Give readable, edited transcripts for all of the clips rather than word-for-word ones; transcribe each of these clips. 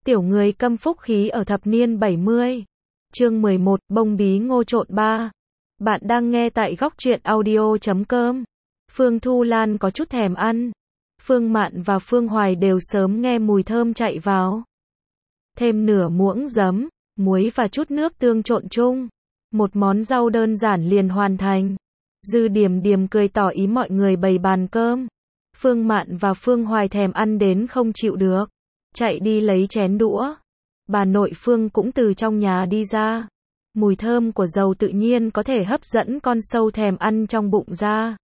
Tiểu người câm phúc khí ở thập niên 70. Chương 11, bông bí ngô trộn 3. Bạn đang nghe tại góc truyện audio.com. Phương Thu Lan có chút thèm ăn. Phương Mạn và Phương Hoài đều sớm nghe mùi thơm chạy vào. Thêm nửa muỗng giấm, muối và chút nước tương trộn chung. Một món rau đơn giản liền hoàn thành. Dư Điềm Điềm cười tỏ ý mọi người bày bàn cơm. Phương Mạn và Phương Hoài thèm ăn đến không chịu được. Chạy đi lấy chén đũa. Bà nội Phương cũng từ trong nhà đi ra. Mùi thơm của dầu tự nhiên có thể hấp dẫn con sâu thèm ăn trong bụng ra.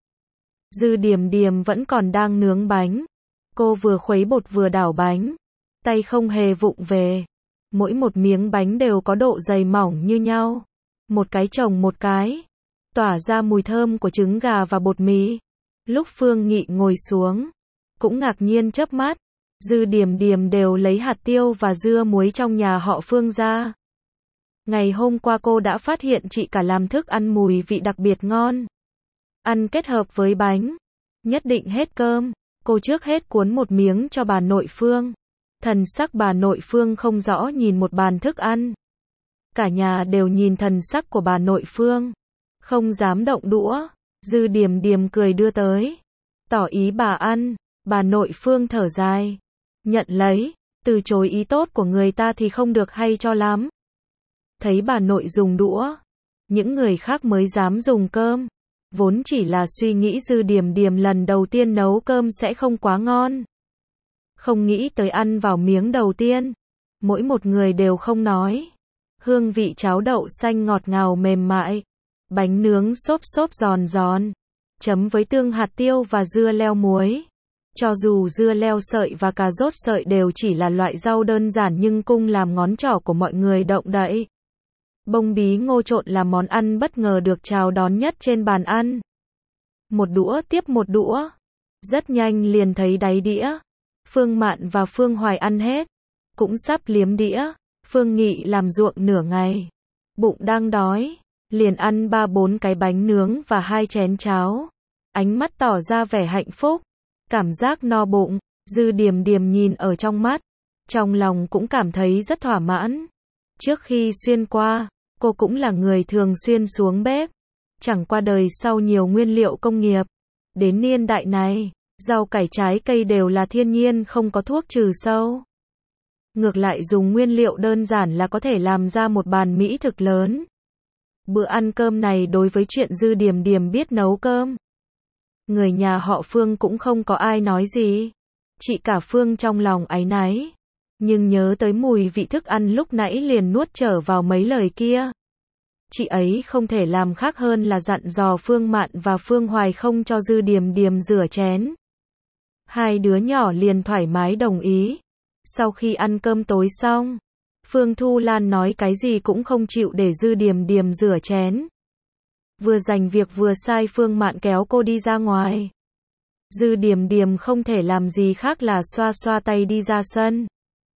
Dư Điềm Điềm vẫn còn đang nướng bánh. Cô vừa khuấy bột vừa đảo bánh. Tay không hề vụng về. Mỗi một miếng bánh đều có độ dày mỏng như nhau. Một cái chồng một cái. Tỏa ra mùi thơm của trứng gà và bột mì. Lúc Phương Nghị ngồi xuống, cũng ngạc nhiên chớp mắt. Dư Điềm Điềm đều lấy hạt tiêu và dưa muối trong nhà họ Phương ra. Ngày hôm qua cô đã phát hiện chị cả làm thức ăn mùi vị đặc biệt ngon. Ăn kết hợp với bánh, nhất định hết cơm. Cô trước hết cuốn một miếng cho bà nội Phương. Thần sắc bà nội Phương không rõ nhìn một bàn thức ăn. Cả nhà đều nhìn thần sắc của bà nội Phương, không dám động đũa. Dư Điềm Điềm cười đưa tới, tỏ ý bà ăn. Bà nội Phương thở dài, nhận lấy. Từ chối ý tốt của người ta thì không được hay cho lắm. Thấy bà nội dùng đũa, những người khác mới dám dùng cơm. Vốn chỉ là suy nghĩ Dư Điềm Điềm lần đầu tiên nấu cơm sẽ không quá ngon. Không nghĩ tới ăn vào miếng đầu tiên, mỗi một người đều không nói. Hương vị cháo đậu xanh ngọt ngào mềm mại. Bánh nướng xốp xốp giòn giòn. Chấm với tương hạt tiêu và dưa leo muối. Cho dù dưa leo sợi và cà rốt sợi đều chỉ là loại rau đơn giản nhưng cung làm ngón trỏ của mọi người động đậy. Bông bí ngô trộn là món ăn bất ngờ được chào đón nhất trên bàn ăn. Một đũa tiếp một đũa. Rất nhanh liền thấy đáy đĩa. Phương Mạn và Phương Hoài ăn hết. Cũng sắp liếm đĩa. Phương Nghị làm ruộng nửa ngày. Bụng đang đói. Liền ăn 3-4 cái bánh nướng và 2 chén cháo. Ánh mắt tỏ ra vẻ hạnh phúc. Cảm giác no bụng. Dư Điềm Điềm nhìn ở trong mắt. Trong lòng cũng cảm thấy rất thỏa mãn. Trước khi xuyên qua, cô cũng là người thường xuyên xuống bếp. Chẳng qua đời sau nhiều nguyên liệu công nghiệp. Đến niên đại này, rau cải trái cây đều là thiên nhiên không có thuốc trừ sâu. Ngược lại dùng nguyên liệu đơn giản là có thể làm ra một bàn mỹ thực lớn. Bữa ăn cơm này đối với chuyện Dư Điềm Điềm biết nấu cơm. Người nhà họ Phương cũng không có ai nói gì. Chị cả Phương trong lòng áy náy. Nhưng nhớ tới mùi vị thức ăn lúc nãy liền nuốt trở vào mấy lời kia. Chị ấy không thể làm khác hơn là dặn dò Phương Mạn và Phương Hoài không cho Dư Điềm Điềm rửa chén. Hai đứa nhỏ liền thoải mái đồng ý. Sau khi ăn cơm tối xong, Phương Thu Lan nói cái gì cũng không chịu để Dư Điềm Điềm rửa chén. Vừa dành việc vừa sai Phương Mạn kéo cô đi ra ngoài. Dư Điềm Điềm không thể làm gì khác là xoa xoa tay đi ra sân.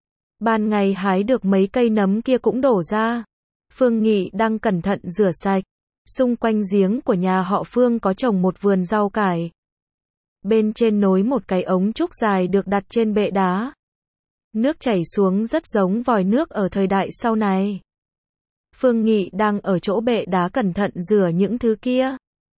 Ban ngày hái được mấy cây nấm kia cũng đổ ra. Phương Nghị đang cẩn thận rửa sạch. Xung quanh giếng của nhà họ Phương có trồng một vườn rau cải. Bên trên nối một cái ống trúc dài được đặt trên bệ đá. Nước chảy xuống rất giống vòi nước ở thời đại sau này. Phương Nghị đang ở chỗ bệ đá cẩn thận rửa những thứ kia.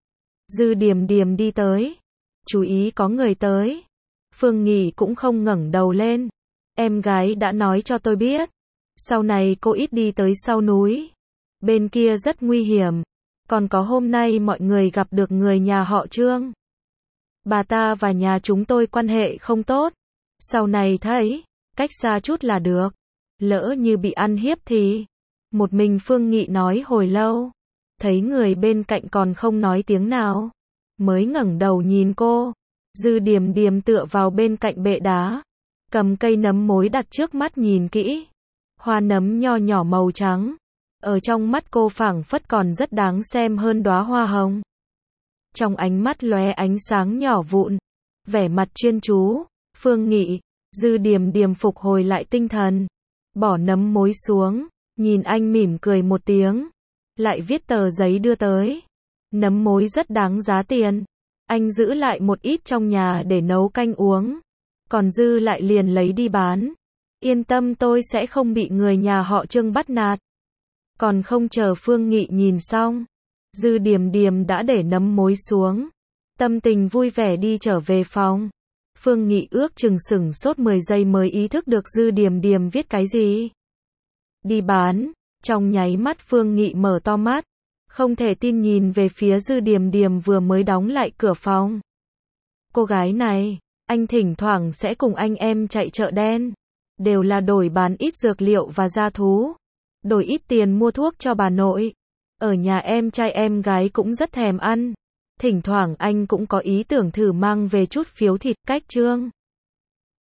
Dư Điềm Điềm đi tới. Chú ý có người tới. Phương Nghị cũng không ngẩng đầu lên. Em gái đã nói cho tôi biết. Sau này cô ít đi tới sau núi. Bên kia rất nguy hiểm. Còn có hôm nay mọi người gặp được người nhà họ Trương. Bà ta và nhà chúng tôi quan hệ không tốt. Sau này thấy, cách xa chút là được. Lỡ như bị ăn hiếp thì... Một mình Phương Nghị nói hồi lâu. Thấy người bên cạnh còn không nói tiếng nào. Mới ngẩng đầu nhìn cô. Dư Điềm Điềm tựa vào bên cạnh bệ đá. Cầm cây nấm mối đặt trước mắt nhìn kỹ. Hoa nấm nho nhỏ màu trắng. Ở trong mắt cô phảng phất còn rất đáng xem hơn đóa hoa hồng. Trong ánh mắt lóe ánh sáng nhỏ vụn. Vẻ mặt chuyên chú. Phương Nghị, Dư Điềm Điềm phục hồi lại tinh thần. Bỏ nấm mối xuống. Nhìn anh mỉm cười một tiếng. Lại viết tờ giấy đưa tới. Nấm mối rất đáng giá tiền. Anh giữ lại một ít trong nhà để nấu canh uống. Còn dư lại liền lấy đi bán. Yên tâm tôi sẽ không bị người nhà họ Trương bắt nạt. Còn không chờ Phương Nghị nhìn xong, Dư Điềm Điềm đã để nấm mối xuống. Tâm tình vui vẻ đi trở về phòng. Phương Nghị ước chừng sửng sốt 10 giây mới ý thức được Dư Điềm Điềm viết cái gì. Đi bán. Trong nháy mắt Phương Nghị mở to mắt, không thể tin nhìn về phía Dư Điềm Điềm vừa mới đóng lại cửa phòng. Cô gái này, anh thỉnh thoảng sẽ cùng anh em chạy chợ đen, đều là đổi bán ít dược liệu và gia thú, đổi ít tiền mua thuốc cho bà nội. Ở nhà em trai em gái cũng rất thèm ăn. Thỉnh thoảng anh cũng có ý tưởng thử mang về chút phiếu thịt cách Trương